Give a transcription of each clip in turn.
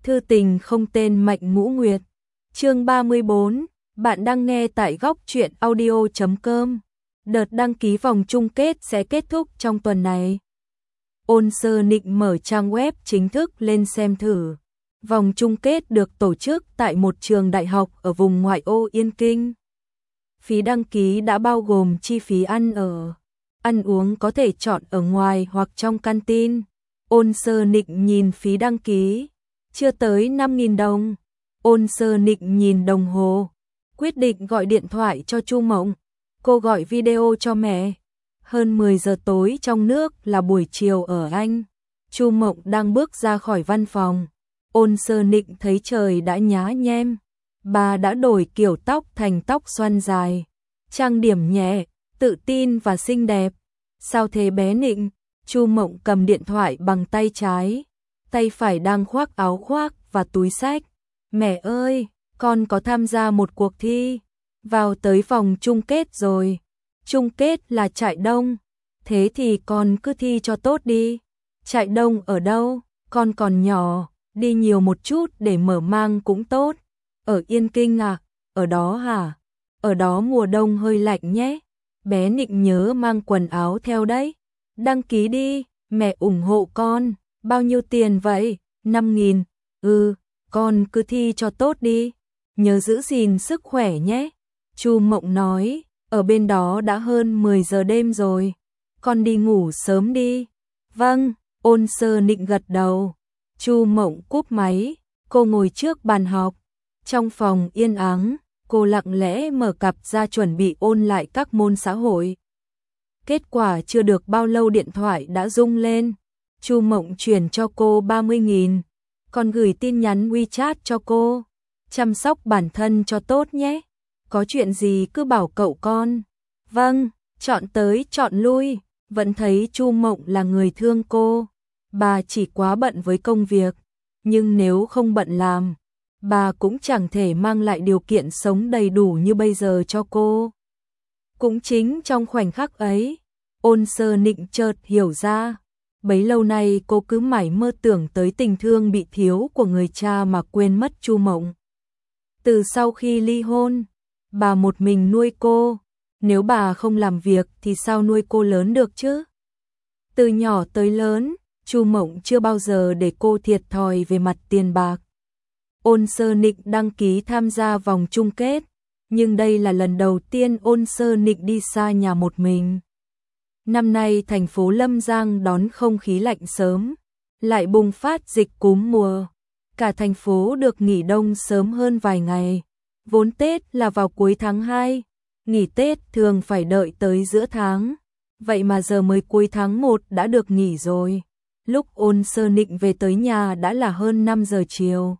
Thư tình không tên Mạnh Ngũ Nguyệt. Chương 34, bạn đang nghe tại góc truyện audio.com. Đợt đăng ký vòng chung kết sẽ kết thúc trong tuần này. Ôn Sơ Nịnh mở trang web chính thức lên xem thử. Vòng chung kết được tổ chức tại một trường đại học ở vùng ngoại ô Yên Kinh. Phí đăng ký đã bao gồm chi phí ăn ở. Ăn uống có thể chọn ở ngoài hoặc trong canteen. Ôn Sơ Nịnh nhìn phí đăng ký, chưa tới 5.000 đồng. Ôn Sơ Nịnh nhìn đồng hồ, quyết định gọi điện thoại cho Chu Mộng. Cô gọi video cho mẹ. Hơn 10 giờ tối trong nước là buổi chiều ở Anh. Chu Mộng đang bước ra khỏi văn phòng. Ôn Sơ Nịnh thấy trời đã nhá nhem. Bà đã đổi kiểu tóc thành tóc xoăn dài, trang điểm nhẹ, tự tin và xinh đẹp. Sao thế bé Nịnh? Chu Mộng cầm điện thoại bằng tay trái, tay phải đang khoác áo khoác và túi xách. Mẹ ơi, con có tham gia một cuộc thi, vào tới vòng chung kết rồi. Chung kết là Trại Đông, thế thì con cứ thi cho tốt đi. Trại Đông ở đâu? Con còn nhỏ, đi nhiều một chút để mở mang cũng tốt. Ở Yên Kinh à? Ở đó hả? Ở đó mùa đông hơi lạnh nhé. Bé Nịnh nhớ mang quần áo theo đấy. Đăng ký đi, mẹ ủng hộ con. Bao nhiêu tiền vậy? 5.000. Con cứ thi cho tốt đi. Nhớ giữ gìn sức khỏe nhé. Chu Mộng nói, ở bên đó đã hơn 10 giờ đêm rồi. Con đi ngủ sớm đi. Vâng, Ôn Sơ Nịnh gật đầu. Chu Mộng cúp máy, cô ngồi trước bàn học. Trong phòng yên ắng, cô lặng lẽ mở cặp ra chuẩn bị ôn lại các môn xã hội. Kết quả chưa được bao lâu điện thoại đã rung lên. Chu Mộng chuyển cho cô 30.000. Còn gửi tin nhắn WeChat cho cô. Chăm sóc bản thân cho tốt nhé. Có chuyện gì cứ bảo cậu con. Vâng, chọn tới chọn lui. Vẫn thấy Chu Mộng là người thương cô. Bà chỉ quá bận với công việc. Nhưng nếu không bận làm, bà cũng chẳng thể mang lại điều kiện sống đầy đủ như bây giờ cho cô. Cũng chính trong khoảnh khắc ấy, Ôn Sơ Nịnh chợt hiểu ra. Bấy lâu nay cô cứ mải mơ tưởng tới tình thương bị thiếu của người cha mà quên mất Chu Mộng. Từ sau khi ly hôn, bà một mình nuôi cô. Nếu bà không làm việc thì sao nuôi cô lớn được chứ? Từ nhỏ tới lớn, Chu Mộng chưa bao giờ để cô thiệt thòi về mặt tiền bạc. Ôn Sơ Nịnh đăng ký tham gia vòng chung kết, nhưng đây là lần đầu tiên Ôn Sơ Nịnh đi xa nhà một mình. Năm nay thành phố Lâm Giang đón không khí lạnh sớm, lại bùng phát dịch cúm mùa. Cả thành phố được nghỉ đông sớm hơn vài ngày. Vốn Tết là vào cuối tháng 2, nghỉ Tết thường phải đợi tới giữa tháng. Vậy mà giờ mới cuối tháng 1 đã được nghỉ rồi. Lúc Ôn Sơ Nịnh về tới nhà đã là hơn 5 giờ chiều.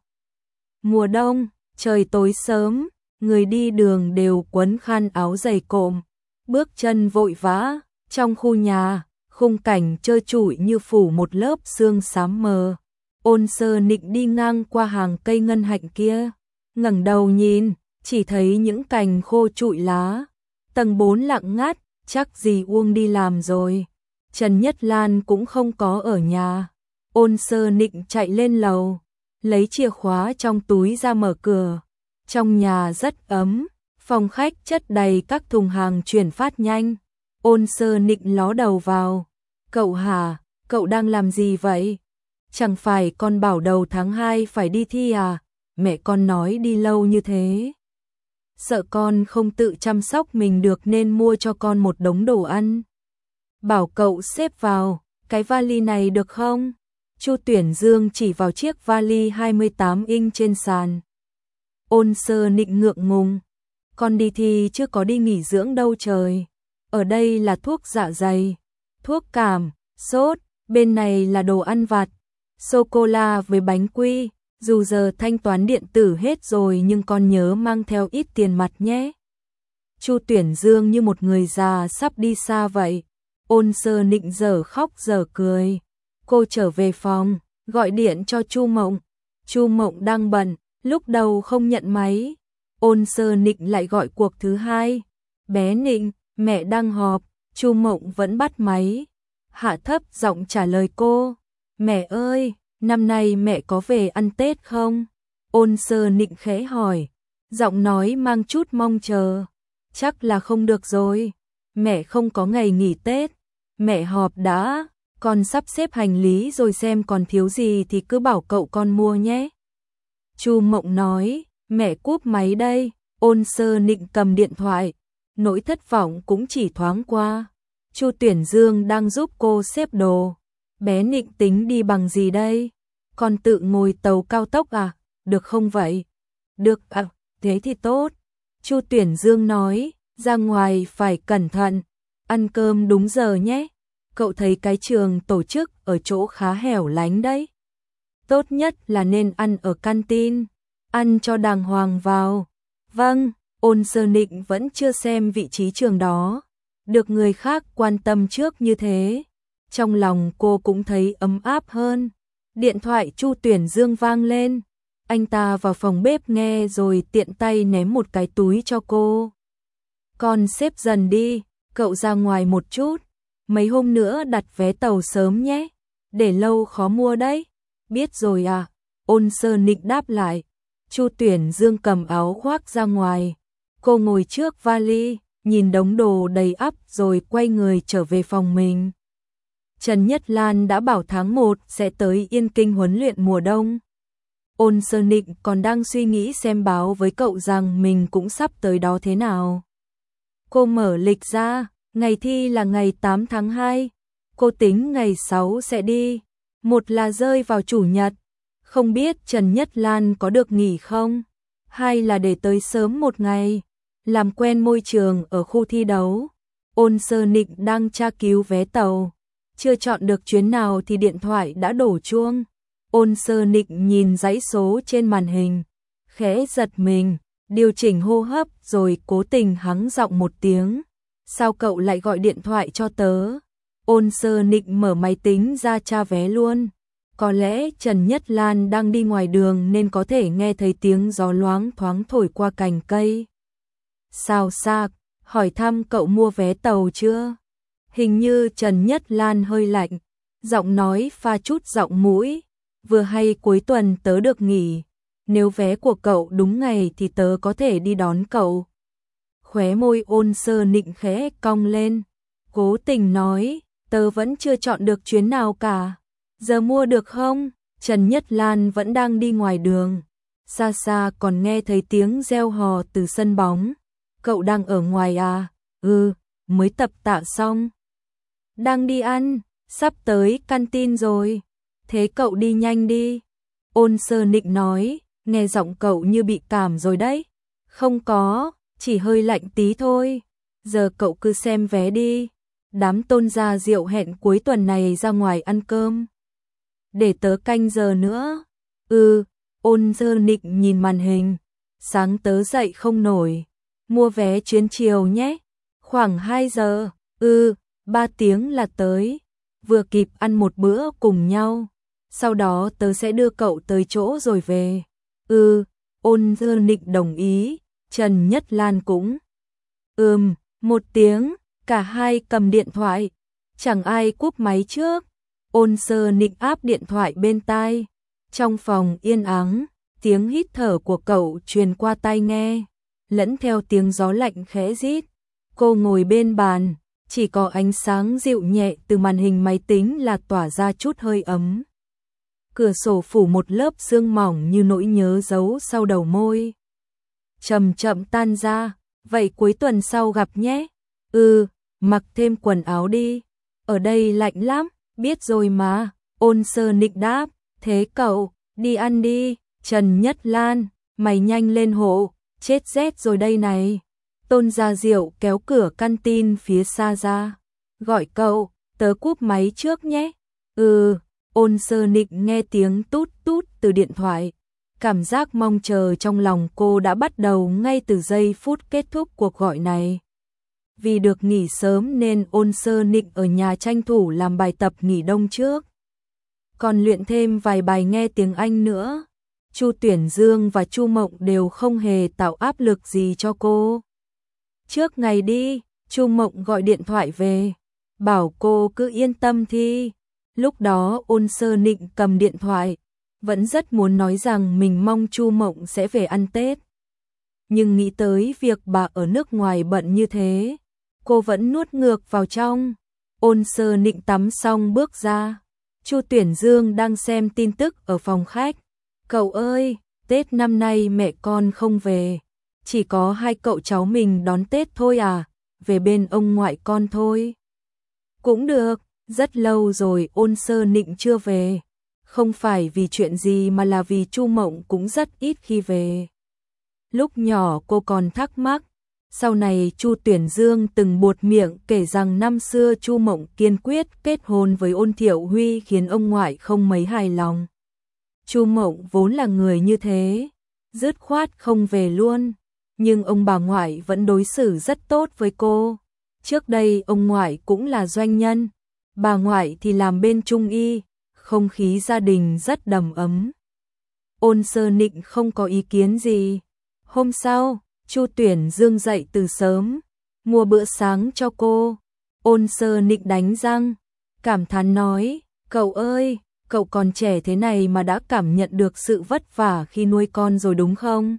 Mùa đông, trời tối sớm, người đi đường đều quấn khăn áo dày cộm, bước chân vội vã. Trong khu nhà, khung cảnh trơ trụi như phủ một lớp sương xám mờ. Ôn Sơ Nịnh đi ngang qua hàng cây ngân hạnh kia, ngẩng đầu nhìn, chỉ thấy những cành khô trụi lá. Tầng 4 lặng ngắt, chắc dì Uông đi làm rồi. Trần Nhất Lan cũng không có ở nhà. Ôn Sơ Nịnh chạy lên lầu, lấy chìa khóa trong túi ra mở cửa. Trong nhà rất ấm, phòng khách chất đầy các thùng hàng chuyển phát nhanh. Ôn Sơ Nịnh ló đầu vào. Cậu hả, cậu đang làm gì vậy? Chẳng phải con bảo đầu tháng 2 phải đi thi à? Mẹ con nói đi lâu như thế. Sợ con không tự chăm sóc mình được nên mua cho con một đống đồ ăn. Bảo cậu xếp vào, cái vali này được không? Chu Tuyển Dương chỉ vào chiếc vali 28 inch trên sàn. Ôn Sơ Nịnh ngượng ngùng. Con đi thi chứ có đi nghỉ dưỡng đâu trời. Ở đây là thuốc dạ dày, thuốc cảm, sốt, bên này là đồ ăn vặt, sô-cô-la với bánh quy. Dù giờ thanh toán điện tử hết rồi nhưng con nhớ mang theo ít tiền mặt nhé. Chu Tuyển Dương như một người già sắp đi xa vậy. Ôn Sơ Nịnh dở khóc dở cười. Cô trở về phòng, gọi điện cho Chu Mộng. Chu Mộng đang bận, lúc đầu không nhận máy. Ôn Sơ Nịnh lại gọi cuộc thứ hai. Bé Nịnh, mẹ đang họp. Chu Mộng vẫn bắt máy, hạ thấp giọng trả lời cô. Mẹ ơi, năm nay mẹ có về ăn Tết không? Ôn Sơ Nịnh khẽ hỏi, giọng nói mang chút mong chờ. Chắc là không được rồi, mẹ không có ngày nghỉ Tết, mẹ họp đã, con sắp xếp hành lý rồi xem còn thiếu gì thì cứ bảo cậu con mua nhé. Chu Mộng nói, mẹ cúp máy đây. Ôn Sơ Nịnh cầm điện thoại, nỗi thất vọng cũng chỉ thoáng qua. Chu Tuyển Dương đang giúp cô xếp đồ. Bé Nịnh tính đi bằng gì đây? Con tự ngồi tàu cao tốc à? Được không vậy? Được à, thế thì tốt. Chu Tuyển Dương nói, ra ngoài phải cẩn thận, ăn cơm đúng giờ nhé. Cậu thấy cái trường tổ chức ở chỗ khá hẻo lánh đấy. Tốt nhất là nên ăn ở canteen, ăn cho đàng hoàng vào. Vâng, Ôn Sơ Nịnh vẫn chưa xem vị trí trường đó. Được người khác quan tâm trước như thế, trong lòng cô cũng thấy ấm áp hơn. Điện thoại Chu Tuyển Dương vang lên. Anh ta vào phòng bếp nghe rồi tiện tay ném một cái túi cho cô. Con xếp dần đi, cậu ra ngoài một chút. Mấy hôm nữa đặt vé tàu sớm nhé, để lâu khó mua đấy. Biết rồi à, Ôn Sơ Nịnh đáp lại. Chu Tuyển Dương cầm áo khoác ra ngoài. Cô ngồi trước vali, nhìn đống đồ đầy ắp rồi quay người trở về phòng mình. Trần Nhất Lan đã bảo tháng 1 sẽ tới Yên Kinh huấn luyện mùa đông. Ôn Sơ Nịnh còn đang suy nghĩ xem báo với cậu rằng mình cũng sắp tới đó thế nào. Cô mở lịch ra, ngày thi là ngày 8 tháng 2. Cô tính ngày 6 sẽ đi. Một là rơi vào chủ nhật. Không biết Trần Nhất Lan có được nghỉ không? Hai là để tới sớm một ngày, làm quen môi trường ở khu thi đấu. Ôn Sơ Nịnh đang tra cứu vé tàu. Chưa chọn được chuyến nào thì điện thoại đã đổ chuông. Ôn Sơ Nịnh nhìn dãy số trên màn hình, khẽ giật mình, điều chỉnh hô hấp rồi cố tình hắng giọng một tiếng. Sao cậu lại gọi điện thoại cho tớ? Ôn Sơ Nịnh mở máy tính ra tra vé luôn. Có lẽ Trần Nhất Lan đang đi ngoài đường nên có thể nghe thấy tiếng gió loáng thoáng thổi qua cành cây. Sao Sạc, hỏi thăm cậu mua vé tàu chưa? Hình như Trần Nhất Lan hơi lạnh, giọng nói pha chút giọng mũi. Vừa hay cuối tuần tớ được nghỉ, nếu vé của cậu đúng ngày thì tớ có thể đi đón cậu. Khóe môi Ôn Sơ Nịnh khẽ cong lên, cố tình nói, tớ vẫn chưa chọn được chuyến nào cả. Giờ mua được không? Trần Nhất Lan vẫn đang đi ngoài đường. Xa xa còn nghe thấy tiếng reo hò từ sân bóng. Cậu đang ở ngoài à? Ừ, mới tập tạ xong. Đang đi ăn, sắp tới canteen rồi. Thế cậu đi nhanh đi. Ôn Sơ Nịnh nói, nghe giọng cậu như bị cảm rồi đấy. Không có, chỉ hơi lạnh tí thôi. Giờ cậu cứ xem vé đi. Đám Tôn Gia Diệu hẹn cuối tuần này ra ngoài ăn cơm. Để tớ canh giờ nữa. Ừ, Ôn Sơ Nịnh nhìn màn hình. Sáng tớ dậy không nổi. Mua vé chuyến chiều nhé. Khoảng 2 giờ. Ừ, 3 tiếng là tới. Vừa kịp ăn một bữa cùng nhau. Sau đó tớ sẽ đưa cậu tới chỗ rồi về. Ừ, Ôn Sơ Nịnh đồng ý. Trần Nhất Lan cũng. 1 tiếng. Cả hai cầm điện thoại. Chẳng ai cúp máy trước. Ôn Sơ Nịnh áp điện thoại bên tai. Trong phòng yên ắng, tiếng hít thở của cậu truyền qua tai nghe, lẫn theo tiếng gió lạnh khẽ rít. Cô ngồi bên bàn, chỉ có ánh sáng dịu nhẹ từ màn hình máy tính là tỏa ra chút hơi ấm. Cửa sổ phủ một lớp sương mỏng như nỗi nhớ giấu sau đầu môi. Chậm chậm tan ra, vậy cuối tuần sau gặp nhé. Ừ, mặc thêm quần áo đi. Ở đây lạnh lắm, biết rồi mà. Ôn Sơ Nịnh đáp, thế cậu, đi ăn đi. Trần Nhất Lan, mày nhanh lên hộ, chết rét rồi đây này. Tôn Gia Diệu kéo cửa canteen phía xa ra. Gọi cậu, tớ cúp máy trước nhé. Ừ, Ôn Sơ Nịnh nghe tiếng tút tút từ điện thoại. Cảm giác mong chờ trong lòng cô đã bắt đầu ngay từ giây phút kết thúc cuộc gọi này. Vì được nghỉ sớm nên Ôn Sơ Nịnh ở nhà tranh thủ làm bài tập nghỉ đông trước. Còn luyện thêm vài bài nghe tiếng Anh nữa. Chu Tuyển Dương và Chu Mộng đều không hề tạo áp lực gì cho cô. Trước ngày đi, Chu Mộng gọi điện thoại về, bảo cô cứ yên tâm thi. Lúc đó Ôn Sơ Nịnh cầm điện thoại, vẫn rất muốn nói rằng mình mong Chu Mộng sẽ về ăn Tết. Nhưng nghĩ tới việc bà ở nước ngoài bận như thế, cô vẫn nuốt ngược vào trong. Ôn Sơ Nịnh tắm xong bước ra. Chu Tuyển Dương đang xem tin tức ở phòng khách. Cậu ơi, Tết năm nay mẹ con không về. Chỉ có hai cậu cháu mình đón Tết thôi à, về bên ông ngoại con thôi. Cũng được, rất lâu rồi Ôn Sơ Nịnh chưa về. Không phải vì chuyện gì mà là vì Chu Mộng cũng rất ít khi về. Lúc nhỏ cô còn thắc mắc, sau này Chu Tuyển Dương từng buột miệng kể rằng năm xưa Chu Mộng kiên quyết kết hôn với Ôn Thiệu Huy khiến ông ngoại không mấy hài lòng. Chu Mộng vốn là người như thế, dứt khoát không về luôn, nhưng ông bà ngoại vẫn đối xử rất tốt với cô. Trước đây ông ngoại cũng là doanh nhân, bà ngoại thì làm bên trung y, không khí gia đình rất đầm ấm. Ôn Sơ Nịnh không có ý kiến gì. Hôm sau, Chu Tuyển Dương dậy từ sớm, mua bữa sáng cho cô. Ôn Sơ Nịnh đánh răng, cảm thán nói, cậu ơi, cậu còn trẻ thế này mà đã cảm nhận được sự vất vả khi nuôi con rồi đúng không?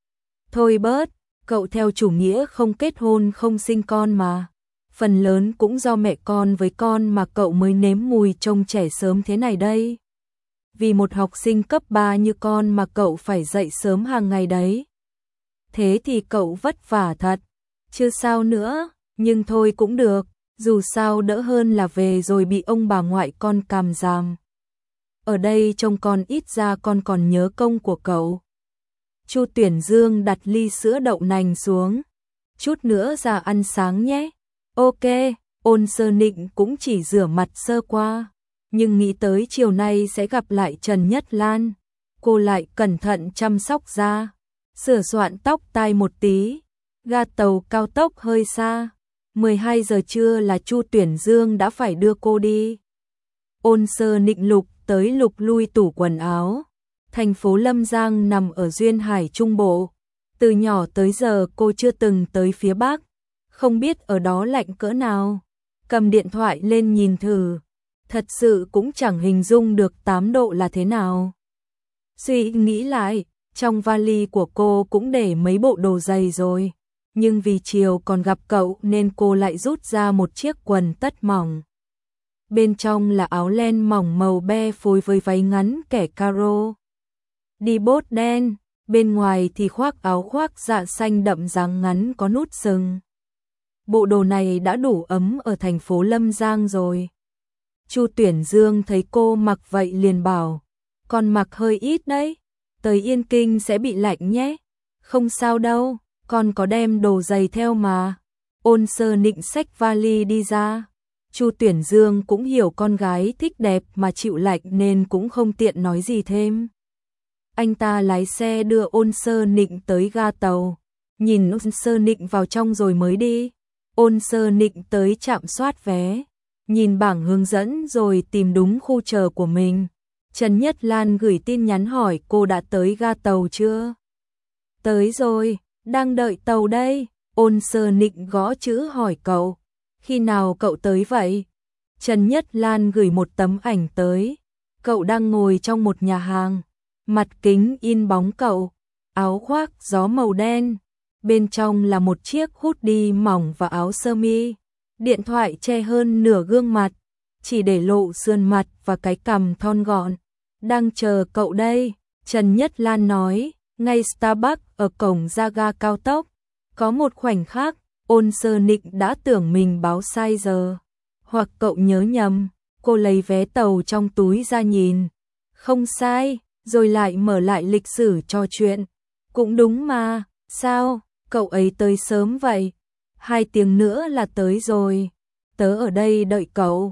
Thôi bớt, cậu theo chủ nghĩa không kết hôn không sinh con mà. Phần lớn cũng do mẹ con với con mà cậu mới nếm mùi trông trẻ sớm thế này đây. Vì một học sinh cấp 3 như con mà cậu phải dậy sớm hàng ngày đấy. Thế thì cậu vất vả thật, chứ sao nữa, nhưng thôi cũng được, dù sao đỡ hơn là về rồi bị ông bà ngoại con càm ràm. Ở đây trông con ít ra con còn nhớ công của cậu. Chu Tuyển Dương đặt ly sữa đậu nành xuống, chút nữa ra ăn sáng nhé. Ok, Ôn Sơ Nịnh cũng chỉ rửa mặt sơ qua, nhưng nghĩ tới chiều nay sẽ gặp lại Trần Nhất Lan, cô lại cẩn thận chăm sóc da, sửa soạn tóc tai một tí. Ga tàu cao tốc hơi xa, 12 giờ trưa là Chu Tuyển Dương đã phải đưa cô đi. Ôn Sơ Nịnh lục tới lục lui tủ quần áo. Thành phố Lâm Giang nằm ở duyên hải Trung Bộ. Từ nhỏ tới giờ cô chưa từng tới phía Bắc, không biết ở đó lạnh cỡ nào. Cầm điện thoại lên nhìn thử, thật sự cũng chẳng hình dung được 8 độ là thế nào. Suy nghĩ lại, trong vali của cô cũng để mấy bộ đồ giày rồi, nhưng vì chiều còn gặp cậu nên cô lại rút ra một chiếc quần tất mỏng. Bên trong là áo len mỏng màu be phối với váy ngắn kẻ caro. Đi bốt đen, bên ngoài thì khoác áo khoác dạ xanh đậm dáng ngắn có nút sừng. Bộ đồ này đã đủ ấm ở thành phố Lâm Giang rồi. Chu Tuyển Dương thấy cô mặc vậy liền bảo, con mặc hơi ít đấy, tới Yên Kinh sẽ bị lạnh nhé. Không sao đâu, con có đem đồ giày theo mà. Ôn Sơ Nịnh xách vali đi ra. Chu Tuyển Dương cũng hiểu con gái thích đẹp mà chịu lạnh nên cũng không tiện nói gì thêm. Anh ta lái xe đưa Ôn Sơ Nịnh tới ga tàu, nhìn Ôn Sơ Nịnh vào trong rồi mới đi. Ôn Sơ Nịnh tới trạm soát vé, nhìn bảng hướng dẫn rồi tìm đúng khu chờ của mình. Trần Nhất Lan gửi tin nhắn hỏi cô đã tới ga tàu chưa? Tới rồi, đang đợi tàu đây. Ôn Sơ Nịnh gõ chữ hỏi cậu, khi nào cậu tới vậy? Trần Nhất Lan gửi một tấm ảnh tới, cậu đang ngồi trong một nhà hàng, mặt kính in bóng cậu, áo khoác gió màu đen, bên trong là một chiếc hoodie mỏng và áo sơ mi, điện thoại che hơn nửa gương mặt, chỉ để lộ sườn mặt và cái cằm thon gọn. Đang chờ cậu đây, Trần Nhất Lan nói, ngay Starbucks ở cổng ra ga cao tốc. Có một khoảnh khắc, Ôn Sơ Nịnh đã tưởng mình báo sai giờ. Hoặc cậu nhớ nhầm, cô lấy vé tàu trong túi ra nhìn. Không sai, rồi lại mở lại lịch sử trò chuyện. Cũng đúng mà, sao, cậu ấy tới sớm vậy? 2 tiếng nữa là tới rồi. Tớ ở đây đợi cậu.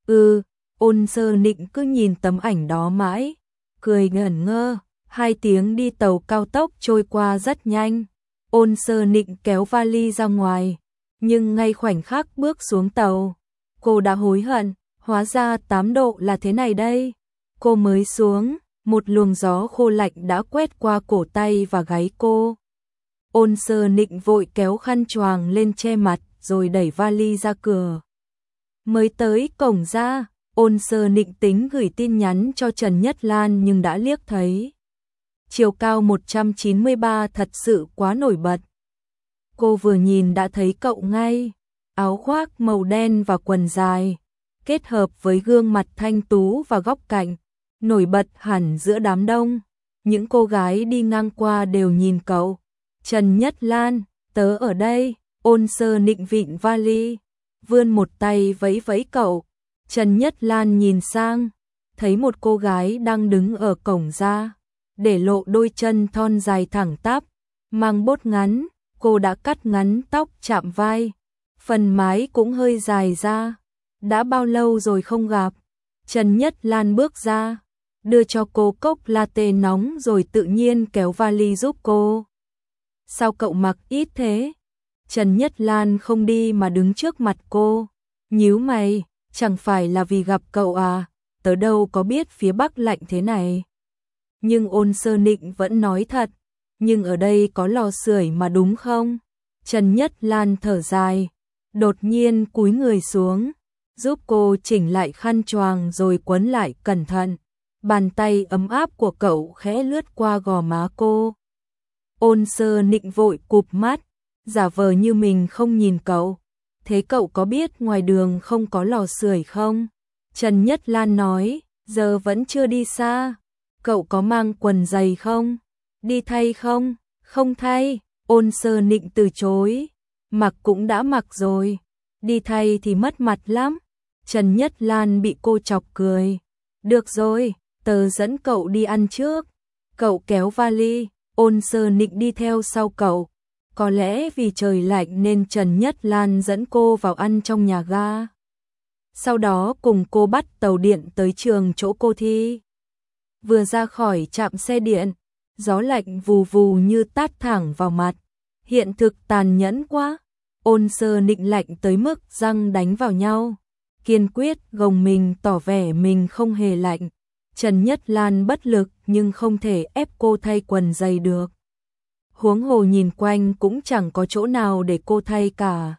Ôn Sơ Nịnh cứ nhìn tấm ảnh đó mãi, cười ngẩn ngơ. 2 tiếng đi tàu cao tốc trôi qua rất nhanh. Ôn Sơ Nịnh kéo vali ra ngoài, nhưng ngay khoảnh khắc bước xuống tàu, cô đã hối hận, hóa ra 8 độ là thế này đây. Cô mới xuống, một luồng gió khô lạnh đã quét qua cổ tay và gáy cô. Ôn Sơ Nịnh vội kéo khăn choàng lên che mặt rồi đẩy vali ra cửa. Mới tới cổng ra, Ôn Sơ Nịnh tính gửi tin nhắn cho Trần Nhất Lan nhưng đã liếc thấy. Chiều cao 193 thật sự quá nổi bật. Cô vừa nhìn đã thấy cậu ngay, áo khoác màu đen và quần dài, kết hợp với gương mặt thanh tú và góc cạnh, nổi bật hẳn giữa đám đông. Những cô gái đi ngang qua đều nhìn cậu. Trần Nhất Lan, tớ ở đây. Ôn Sơ Nịnh vịn vali, vươn một tay vẫy vẫy cậu. Trần Nhất Lan nhìn sang, thấy một cô gái đang đứng ở cổng ra, để lộ đôi chân thon dài thẳng tắp, mang bốt ngắn, cô đã cắt ngắn tóc chạm vai, phần mái cũng hơi dài ra. Đã bao lâu rồi không gặp? Trần Nhất Lan bước ra, đưa cho cô cốc latte nóng rồi tự nhiên kéo vali giúp cô. Sao cậu mặc ít thế? Trần Nhất Lan không đi mà đứng trước mặt cô, nhíu mày, chẳng phải là vì gặp cậu à, tớ đâu có biết phía Bắc lạnh thế này. Nhưng Ôn Sơ Nịnh vẫn nói thật, nhưng ở đây có lò sưởi mà đúng không? Trần Nhất Lan thở dài, đột nhiên cúi người xuống, giúp cô chỉnh lại khăn choàng rồi quấn lại cẩn thận. Bàn tay ấm áp của cậu khẽ lướt qua gò má cô. Ôn Sơ Nịnh vội cụp mắt, giả vờ như mình không nhìn cậu. Thế cậu có biết ngoài đường không có lò sưởi không? Trần Nhất Lan nói, giờ vẫn chưa đi xa. Cậu có mang quần giày không? Đi thay không? Không thay. Ôn Sơ Nịnh từ chối. Mặc cũng đã mặc rồi. Đi thay thì mất mặt lắm. Trần Nhất Lan bị cô chọc cười. Được rồi, tớ dẫn cậu đi ăn trước. Cậu kéo vali, Ôn Sơ Nịnh đi theo sau cậu. Có lẽ vì trời lạnh nên Trần Nhất Lan dẫn cô vào ăn trong nhà ga. Sau đó cùng cô bắt tàu điện tới trường chỗ cô thi. Vừa ra khỏi trạm xe điện, gió lạnh vù vù như tát thẳng vào mặt. Hiện thực tàn nhẫn quá. Ôn Sơ Nịnh lạnh tới mức răng đánh vào nhau. Kiên quyết gồng mình tỏ vẻ mình không hề lạnh. Trần Nhất Lan bất lực nhưng không thể ép cô thay quần giày được. Huống hồ nhìn quanh cũng chẳng có chỗ nào để cô thay cả.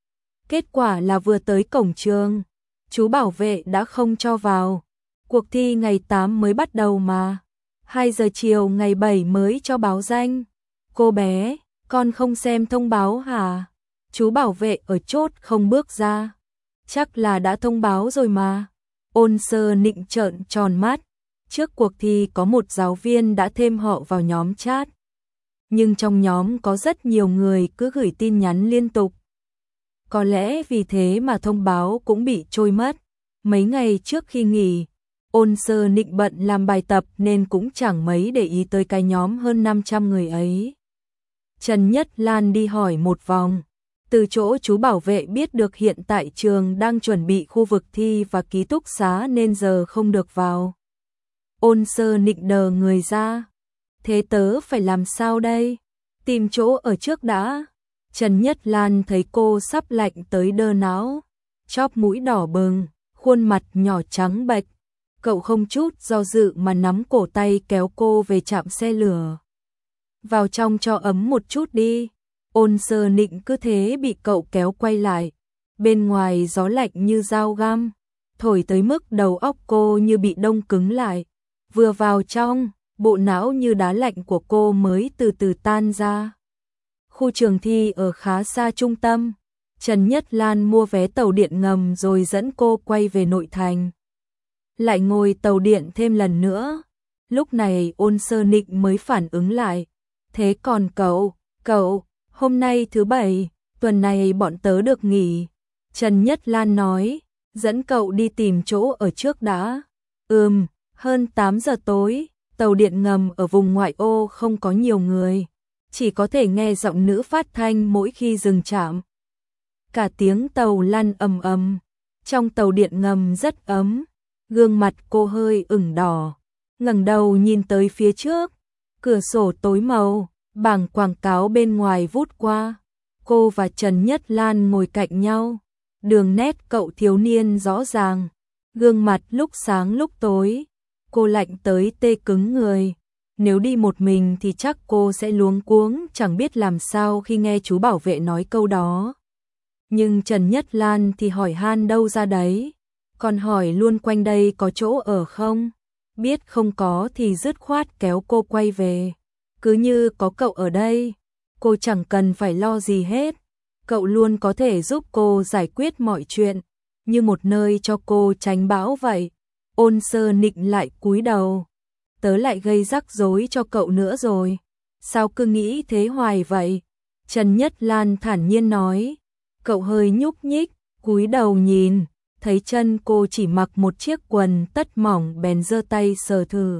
Kết quả là vừa tới cổng trường, chú bảo vệ đã không cho vào. Cuộc thi ngày 8 mới bắt đầu mà. 2 giờ chiều ngày 7 mới cho báo danh. Cô bé, con không xem thông báo hả? Chú bảo vệ ở chốt không bước ra. Chắc là đã thông báo rồi mà. Ôn Sơ Nịnh trợn tròn mắt. Trước cuộc thi có một giáo viên đã thêm họ vào nhóm chat. Nhưng trong nhóm có rất nhiều người cứ gửi tin nhắn liên tục. Có lẽ vì thế mà thông báo cũng bị trôi mất. Mấy ngày trước khi nghỉ, Ôn Sơ Nịnh bận làm bài tập nên cũng chẳng mấy để ý tới cái nhóm hơn 500 người ấy. Trần Nhất Lan đi hỏi một vòng. Từ chỗ chú bảo vệ biết được hiện tại trường đang chuẩn bị khu vực thi và ký túc xá nên giờ không được vào. Ôn Sơ Nịnh đờ người ra. Thế tớ phải làm sao đây? Tìm chỗ ở trước đã. Trần Nhất Lan thấy cô sắp lạnh tới đơ não, chóp mũi đỏ bừng, khuôn mặt nhỏ trắng bệch. Cậu không chút do dự mà nắm cổ tay kéo cô về trạm xe lửa. Vào trong cho ấm một chút đi. Ôn Sơ Nịnh cứ thế bị cậu kéo quay lại. Bên ngoài gió lạnh như dao găm, thổi tới mức đầu óc cô như bị đông cứng lại. Vừa vào trong, bộ não như đá lạnh của cô mới từ từ tan ra. Khu trường thi ở khá xa trung tâm. Trần Nhất Lan mua vé tàu điện ngầm rồi dẫn cô quay về nội thành. Lại ngồi tàu điện thêm lần nữa. Lúc này Ôn Sơ Nịnh mới phản ứng lại. Thế còn cậu, hôm nay thứ Bảy, tuần này bọn tớ được nghỉ. Trần Nhất Lan nói, dẫn cậu đi tìm chỗ ở trước đã. Hơn 8 giờ tối, tàu điện ngầm ở vùng ngoại ô không có nhiều người. Chỉ có thể nghe giọng nữ phát thanh mỗi khi dừng trạm. Cả tiếng tàu lăn ầm ầm. Trong tàu điện ngầm rất ấm. Gương mặt cô hơi ửng đỏ. Ngẩng đầu nhìn tới phía trước. Cửa sổ tối màu, bảng quảng cáo bên ngoài vút qua. Cô và Trần Nhất Lan ngồi cạnh nhau. Đường nét cậu thiếu niên rõ ràng. Gương mặt lúc sáng lúc tối. Cô lạnh tới tê cứng người. Nếu đi một mình thì chắc cô sẽ luống cuống chẳng biết làm sao khi nghe chú bảo vệ nói câu đó. Nhưng Trần Nhất Lan thì hỏi han đâu ra đấy. Còn hỏi luôn quanh đây có chỗ ở không? Biết không có thì dứt khoát kéo cô quay về. Cứ như có cậu ở đây, cô chẳng cần phải lo gì hết. Cậu luôn có thể giúp cô giải quyết mọi chuyện, như một nơi cho cô tránh bão vậy. Ôn Sơ Nịnh lại cúi đầu. Tớ lại gây rắc rối cho cậu nữa rồi. Sao cứ nghĩ thế hoài vậy? Trần Nhất Lan thản nhiên nói. Cậu hơi nhúc nhích, cúi đầu nhìn, thấy chân cô chỉ mặc một chiếc quần tất mỏng bèn giơ tay sờ thử.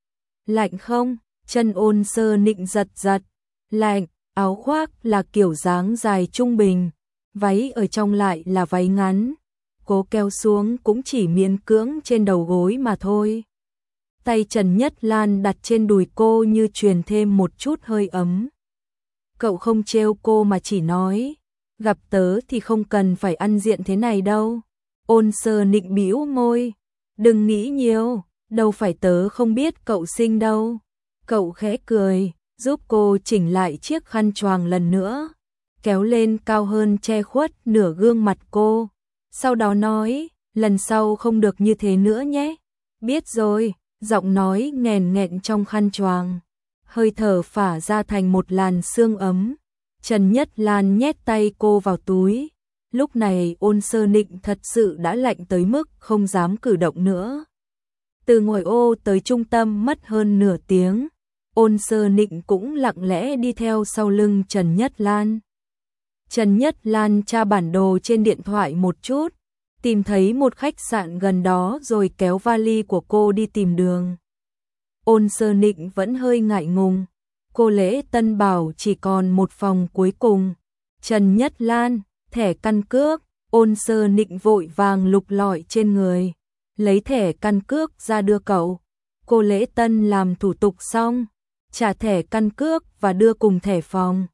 Lạnh không? Chân Ôn Sơ Nịnh giật giật. Lạnh, áo khoác là kiểu dáng dài trung bình, váy ở trong lại là váy ngắn. Cố kéo xuống cũng chỉ miễn cưỡng trên đầu gối mà thôi. Tay Trần Nhất Lan đặt trên đùi cô như truyền thêm một chút hơi ấm. Cậu không trêu cô mà chỉ nói, gặp tớ thì không cần phải ăn diện thế này đâu. Ôn Sơ Nịnh bĩu môi, đừng nghĩ nhiều, đâu phải tớ không biết cậu xinh đâu. Cậu khẽ cười, giúp cô chỉnh lại chiếc khăn choàng lần nữa, kéo lên cao hơn che khuất nửa gương mặt cô. Sau đó nói, lần sau không được như thế nữa nhé. Biết rồi, giọng nói nghèn nghẹn trong khăn choàng. Hơi thở phả ra thành một làn sương ấm. Trần Nhất Lan nhét tay cô vào túi. Lúc này Ôn Sơ Nịnh thật sự đã lạnh tới mức không dám cử động nữa. Từ ngoại ô tới trung tâm mất hơn nửa tiếng. Ôn Sơ Nịnh cũng lặng lẽ đi theo sau lưng Trần Nhất Lan. Trần Nhất Lan tra bản đồ trên điện thoại một chút, tìm thấy một khách sạn gần đó rồi kéo vali của cô đi tìm đường. Ôn Sơ Nịnh vẫn hơi ngại ngùng, cô Lễ Tân bảo chỉ còn một phòng cuối cùng. Trần Nhất Lan, thẻ căn cước. Ôn Sơ Nịnh vội vàng lục lọi trên người, lấy thẻ căn cước ra đưa cậu. Cô Lễ Tân làm thủ tục xong, trả thẻ căn cước và đưa cùng thẻ phòng.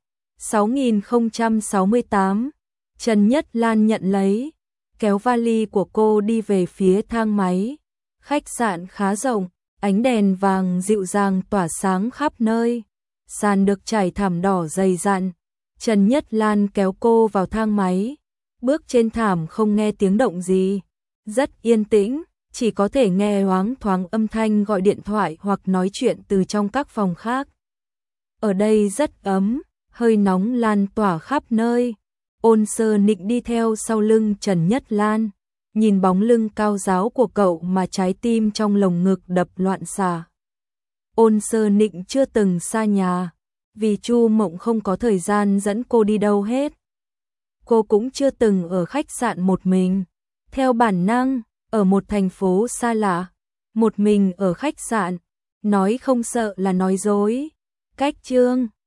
6068. Trần Nhất Lan nhận lấy, kéo vali của cô đi về phía thang máy. Khách sạn khá rộng, ánh đèn vàng dịu dàng tỏa sáng khắp nơi. Sàn được trải thảm đỏ dày dặn. Trần Nhất Lan kéo cô vào thang máy. Bước trên thảm không nghe tiếng động gì. Rất yên tĩnh, chỉ có thể nghe loáng thoáng âm thanh gọi điện thoại hoặc nói chuyện từ trong các phòng khác. Ở đây rất ấm, hơi nóng lan tỏa khắp nơi. Ôn Sơ Nịnh đi theo sau lưng Trần Nhất Lan, nhìn bóng lưng cao ráo của cậu mà trái tim trong lồng ngực đập loạn xạ. Ôn Sơ Nịnh chưa từng xa nhà, vì Chu Mộng không có thời gian dẫn cô đi đâu hết. Cô cũng chưa từng ở khách sạn một mình. Theo bản năng, ở một thành phố xa lạ, một mình ở khách sạn, nói không sợ là nói dối. Cách chương